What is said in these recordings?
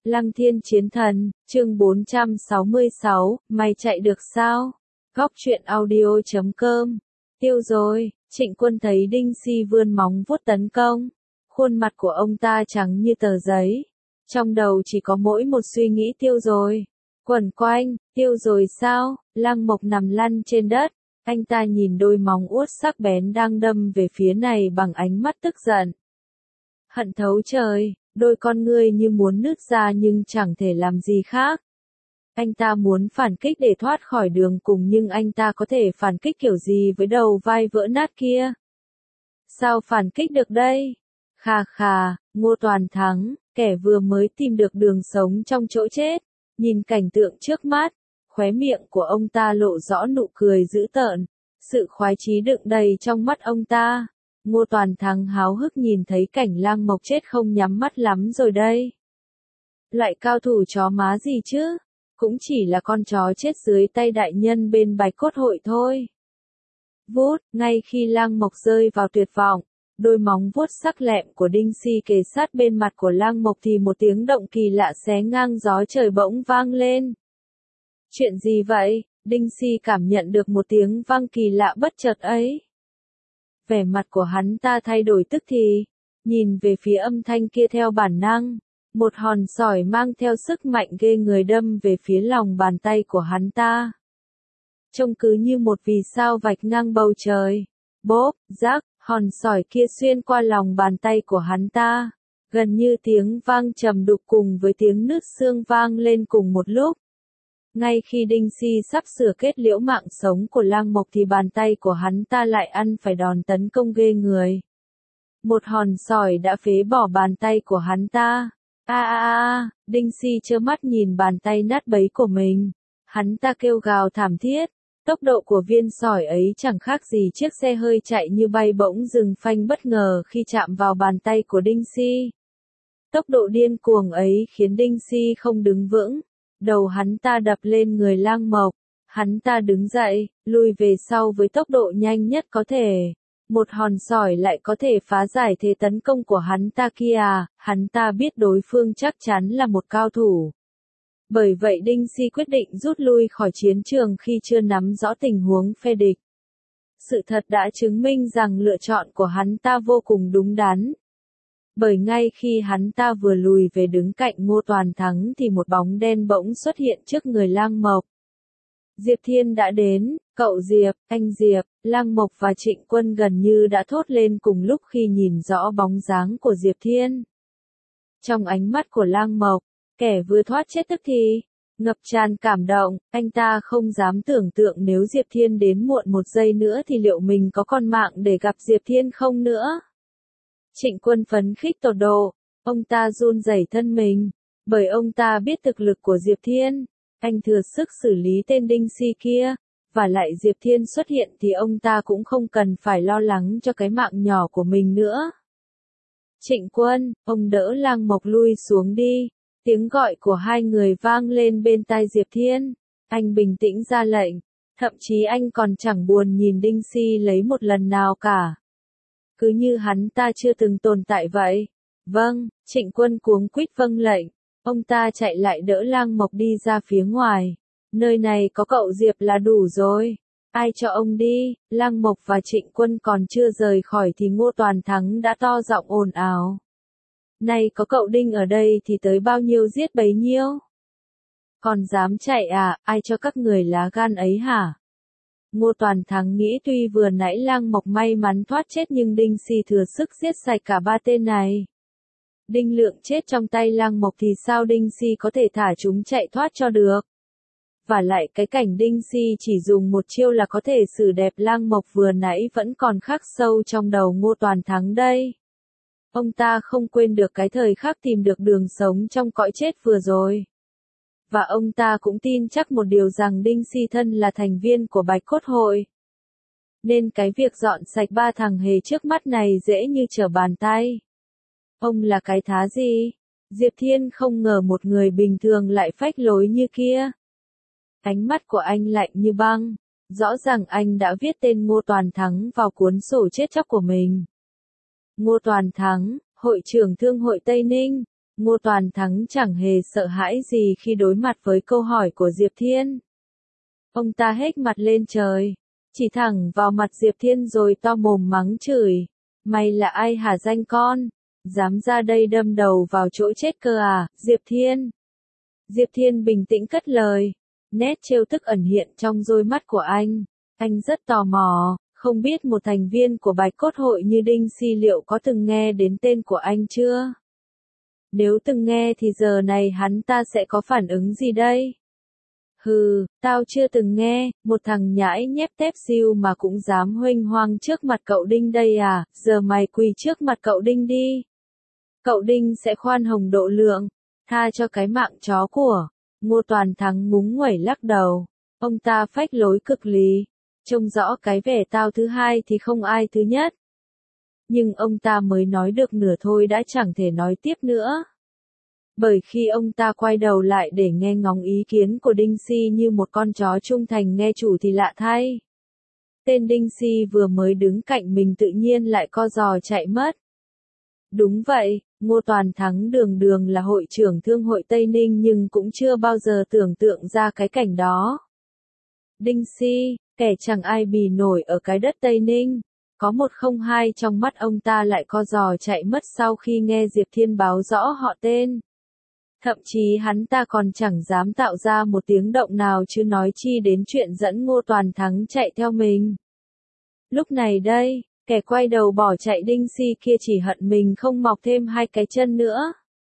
Lăng Thiên Chiến Thần, chương 466, mày chạy được sao? Góc truyện audio.com. Tiêu rồi, Trịnh Quân thấy Đinh Si vươn móng vuốt tấn công. Khuôn mặt của ông ta trắng như tờ giấy. Trong đầu chỉ có mỗi một suy nghĩ tiêu rồi. Quẩn quanh, tiêu rồi sao? Lăng Mộc nằm lăn trên đất. Anh ta nhìn đôi móng vuốt sắc bén đang đâm về phía này bằng ánh mắt tức giận. Hận thấu trời, đôi con ngươi như muốn nứt ra nhưng chẳng thể làm gì khác. Anh ta muốn phản kích để thoát khỏi đường cùng nhưng anh ta có thể phản kích kiểu gì với đầu vai vỡ nát kia? Sao phản kích được đây? Khà khà, Ngô Toàn Thắng, kẻ vừa mới tìm được đường sống trong chỗ chết, nhìn cảnh tượng trước mắt, khóe miệng của ông ta lộ rõ nụ cười dữ tợn, sự khoái chí đựng đầy trong mắt ông ta. Ngô Toàn Thắng háo hức nhìn thấy cảnh Lang Mộc chết không nhắm mắt lắm rồi đây. Loại cao thủ chó má gì chứ? Cũng chỉ là con chó chết dưới tay đại nhân bên Bạch Cốt Hội thôi. Vút, ngay khi Lang Mộc rơi vào tuyệt vọng, đôi móng vuốt sắc lẹm của Đinh Si kề sát bên mặt của Lang Mộc thì một tiếng động kỳ lạ xé ngang gió trời bỗng vang lên. Chuyện gì vậy? Đinh Si cảm nhận được một tiếng vang kỳ lạ bất chợt ấy. Vẻ mặt của hắn ta thay đổi tức thì, nhìn về phía âm thanh kia theo bản năng, một hòn sỏi mang theo sức mạnh ghê người đâm về phía lòng bàn tay của hắn ta. Trông cứ như một vì sao vạch ngang bầu trời. Bốp, rác, hòn sỏi kia xuyên qua lòng bàn tay của hắn ta, gần như tiếng vang trầm đục cùng với tiếng nứt xương vang lên cùng một lúc. Ngay khi Đinh Si sắp sửa kết liễu mạng sống của Lang Mộc thì bàn tay của hắn ta lại ăn phải đòn tấn công ghê người. Một hòn sỏi đã phế bỏ bàn tay của hắn ta. Đinh Si trơ mắt nhìn bàn tay nát bấy của mình. Hắn ta kêu gào thảm thiết. Tốc độ của viên sỏi ấy chẳng khác gì chiếc xe hơi chạy như bay bỗng dừng phanh bất ngờ khi chạm vào bàn tay của Đinh Si. Tốc độ điên cuồng ấy khiến Đinh Si không đứng vững. Đầu hắn ta đập lên người Lang Mộc. Hắn ta đứng dậy, lùi về sau với tốc độ nhanh nhất có thể. Một hòn sỏi lại có thể phá giải thế tấn công của hắn ta kia à? Hắn ta biết đối phương chắc chắn là một cao thủ. Bởi vậy Đinh Si quyết định rút lui khỏi chiến trường khi chưa nắm rõ tình huống phe địch. Sự thật đã chứng minh rằng lựa chọn của hắn ta vô cùng đúng đắn. Bởi ngay khi hắn ta vừa lùi về đứng cạnh Ngô Toàn Thắng thì một bóng đen bỗng xuất hiện trước người Lang Mộc. Diệp Thiên đã đến, cậu Diệp, anh Diệp, Lang Mộc và Trịnh Quân gần như đã thốt lên cùng lúc khi nhìn rõ bóng dáng của Diệp Thiên. Trong ánh mắt của Lang Mộc, kẻ vừa thoát chết tức thì, ngập tràn cảm động, anh ta không dám tưởng tượng nếu Diệp Thiên đến muộn một giây nữa thì liệu mình có còn mạng để gặp Diệp Thiên không nữa. Trịnh Quân phấn khích tột độ, ông ta run rẩy thân mình, bởi ông ta biết thực lực của Diệp Thiên, anh thừa sức xử lý tên Đinh Si kia, và lại Diệp Thiên xuất hiện thì ông ta cũng không cần phải lo lắng cho cái mạng nhỏ của mình nữa. Trịnh Quân, ông đỡ Lang Mộc lui xuống đi, tiếng gọi của hai người vang lên bên tai Diệp Thiên, anh bình tĩnh ra lệnh, thậm chí anh còn chẳng buồn nhìn Đinh Si lấy một lần nào cả. Cứ như hắn ta chưa từng tồn tại vậy. Vâng, Trịnh Quân cuống quýt vâng lệnh. Ông ta chạy lại đỡ Lang Mộc đi ra phía ngoài. Nơi này có cậu Diệp là đủ rồi. Ai cho ông đi? Lang Mộc và Trịnh Quân còn chưa rời khỏi thì Ngô Toàn Thắng đã to giọng ồn ào. Này có cậu Đinh ở đây thì tới bao nhiêu giết bấy nhiêu? Còn dám chạy à? Ai cho các người lá gan ấy hả? Ngô Toàn Thắng nghĩ tuy vừa nãy Lang Mộc may mắn thoát chết nhưng Đinh Si thừa sức giết sạch cả ba tên này. Đinh Lượng chết trong tay Lang Mộc thì sao Đinh Si có thể thả chúng chạy thoát cho được? Và lại cái cảnh Đinh Si chỉ dùng một chiêu là có thể xử đẹp Lang Mộc vừa nãy vẫn còn khắc sâu trong đầu Ngô Toàn Thắng đây. Ông ta không quên được cái thời khắc tìm được đường sống trong cõi chết vừa rồi. Và ông ta cũng tin chắc một điều rằng Đinh Si thân là thành viên của Bạch Cốt Hội. Nên cái việc dọn sạch ba thằng hề trước mắt này dễ như trở bàn tay. Ông là cái thá gì? Diệp Thiên không ngờ một người bình thường lại phách lối như kia. Ánh mắt của anh lạnh như băng. Rõ ràng anh đã viết tên Ngô Toàn Thắng vào cuốn sổ chết chóc của mình. Ngô Toàn Thắng, hội trưởng Thương hội Tây Ninh. Ngô Toàn Thắng chẳng hề sợ hãi gì khi đối mặt với câu hỏi của Diệp Thiên. Ông ta hét mặt lên trời, chỉ thẳng vào mặt Diệp Thiên rồi to mồm mắng chửi. Mày là ai hả danh con? Dám ra đây đâm đầu vào chỗ chết cơ à, Diệp Thiên? Diệp Thiên bình tĩnh cất lời. Nét trêu tức ẩn hiện trong đôi mắt của anh. Anh rất tò mò, không biết một thành viên của Bạch Cốt Hội như Đinh Si liệu có từng nghe đến tên của anh chưa? Nếu từng nghe thì giờ này hắn ta sẽ có phản ứng gì đây? Hừ, tao chưa từng nghe, một thằng nhãi nhép tép siêu mà cũng dám huênh hoang trước mặt cậu Đinh đây à, giờ mày quỳ trước mặt cậu Đinh đi. Cậu Đinh sẽ khoan hồng độ lượng, tha cho cái mạng chó của. Ngô Toàn Thắng ngúng nguẩy lắc đầu, ông ta phách lối cực lý, trông rõ cái vẻ tao thứ hai thì không ai thứ nhất. Nhưng ông ta mới nói được nửa thôi đã chẳng thể nói tiếp nữa. Bởi khi ông ta quay đầu lại để nghe ngóng ý kiến của Đinh Si như một con chó trung thành nghe chủ thì lạ thay. Tên Đinh Si vừa mới đứng cạnh mình tự nhiên lại co giò chạy mất. Đúng vậy, Ngô Toàn Thắng đường đường là hội trưởng thương hội Tây Ninh nhưng cũng chưa bao giờ tưởng tượng ra cái cảnh đó. Đinh Si, kẻ chẳng ai bì nổi ở cái đất Tây Ninh. Có một không hai trong mắt ông ta lại co giò chạy mất sau khi nghe Diệp Thiên báo rõ họ tên. Thậm chí hắn ta còn chẳng dám tạo ra một tiếng động nào chứ nói chi đến chuyện dẫn Ngô Toàn Thắng chạy theo mình. Lúc này đây, kẻ quay đầu bỏ chạy Đinh Si kia chỉ hận mình không mọc thêm hai cái chân nữa.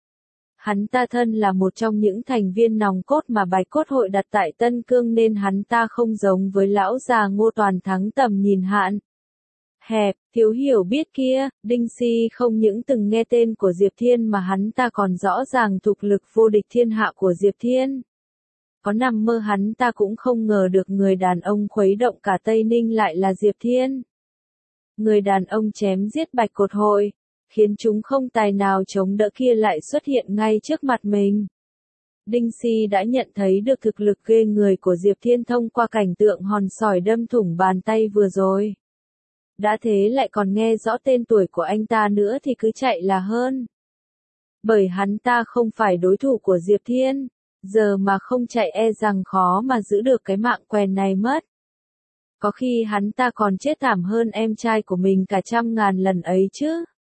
Hắn ta thân là một trong những thành viên nòng cốt mà Bạch Cốt Hội đặt tại Tân Cương nên hắn ta không giống với lão già Ngô Toàn Thắng tầm nhìn hạn hẹp, thiếu hiểu biết kia. Đinh Si không những từng nghe tên của Diệp Thiên mà hắn ta còn rõ ràng thực lực vô địch thiên hạ của Diệp Thiên. Có nằm mơ hắn ta cũng không ngờ được người đàn ông khuấy động cả Tây Ninh lại là Diệp Thiên. Người đàn ông chém giết Bạch Cốt Hội, khiến chúng không tài nào chống đỡ kia lại xuất hiện ngay trước mặt mình. Đinh Si đã nhận thấy được thực lực ghê người của Diệp Thiên thông qua cảnh tượng hòn sỏi đâm thủng bàn tay vừa rồi. Đã thế lại còn nghe rõ tên tuổi của anh ta nữa thì cứ chạy là hơn. Bởi hắn ta không phải đối thủ của Diệp Thiên, giờ mà không chạy e rằng khó mà giữ được cái mạng quèn này mất. Có khi hắn ta còn chết thảm hơn em trai của mình cả 100.000 lần ấy chứ.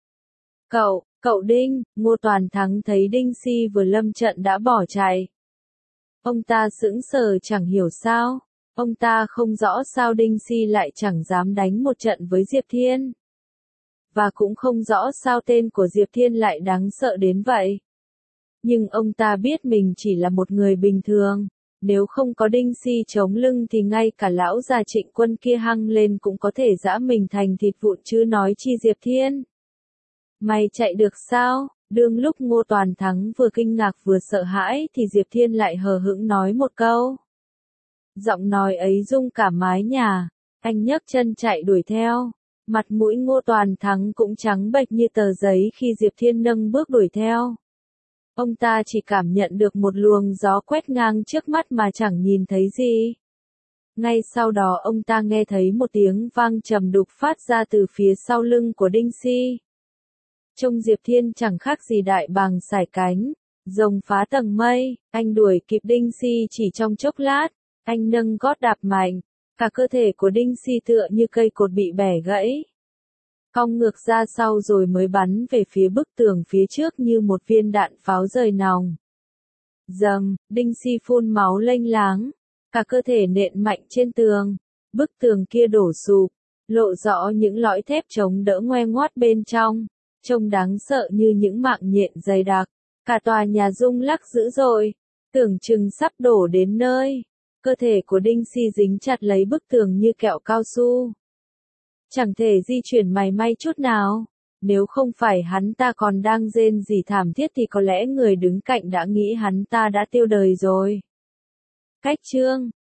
Cậu Đinh, Ngô Toàn Thắng thấy Đinh Si vừa lâm trận đã bỏ chạy. Ông ta sững sờ chẳng hiểu sao. Ông ta không rõ sao Đinh Si lại chẳng dám đánh một trận với Diệp Thiên. Và cũng không rõ sao tên của Diệp Thiên lại đáng sợ đến vậy. Nhưng ông ta biết mình chỉ là một người bình thường. Nếu không có Đinh Si chống lưng thì ngay cả lão già Trịnh Quân kia hăng lên cũng có thể giã mình thành thịt vụn chứ nói chi Diệp Thiên. Mày chạy được sao? Đương lúc Ngô Toàn Thắng vừa kinh ngạc vừa sợ hãi thì Diệp Thiên lại hờ hững nói một câu. Giọng nói ấy rung cả mái nhà. Anh nhấc chân chạy đuổi theo. Mặt mũi Ngô Toàn Thắng cũng trắng bệch như tờ giấy khi Diệp Thiên nâng bước đuổi theo. Ông ta chỉ cảm nhận được một luồng gió quét ngang trước mắt mà chẳng nhìn thấy gì. Ngay sau đó ông ta nghe thấy một tiếng vang trầm đục phát ra từ phía sau lưng của Đinh Si. Trông Diệp Thiên chẳng khác gì đại bàng sải cánh, rồng phá tầng mây. Anh đuổi kịp Đinh Si chỉ trong chốc lát. Anh nâng gót đạp mạnh, cả cơ thể của Đinh Si tựa như cây cột bị bẻ gãy. Cong ngược ra sau rồi mới bắn về phía bức tường phía trước như một viên đạn pháo rời nòng. Dầm, Đinh Si phun máu lênh láng, cả cơ thể nện mạnh trên tường. Bức tường kia đổ sụp, lộ rõ những lõi thép chống đỡ ngoe ngoắt bên trong, trông đáng sợ như những mạng nhện dày đặc. Cả tòa nhà rung lắc dữ dội, tưởng chừng sắp đổ đến nơi. Cơ thể của Đinh Si dính chặt lấy bức tường như kẹo cao su. Chẳng thể di chuyển mảy may chút nào. Nếu không phải hắn ta còn đang rên rỉ thảm thiết thì có lẽ người đứng cạnh đã nghĩ hắn ta đã tiêu đời rồi. Cách chương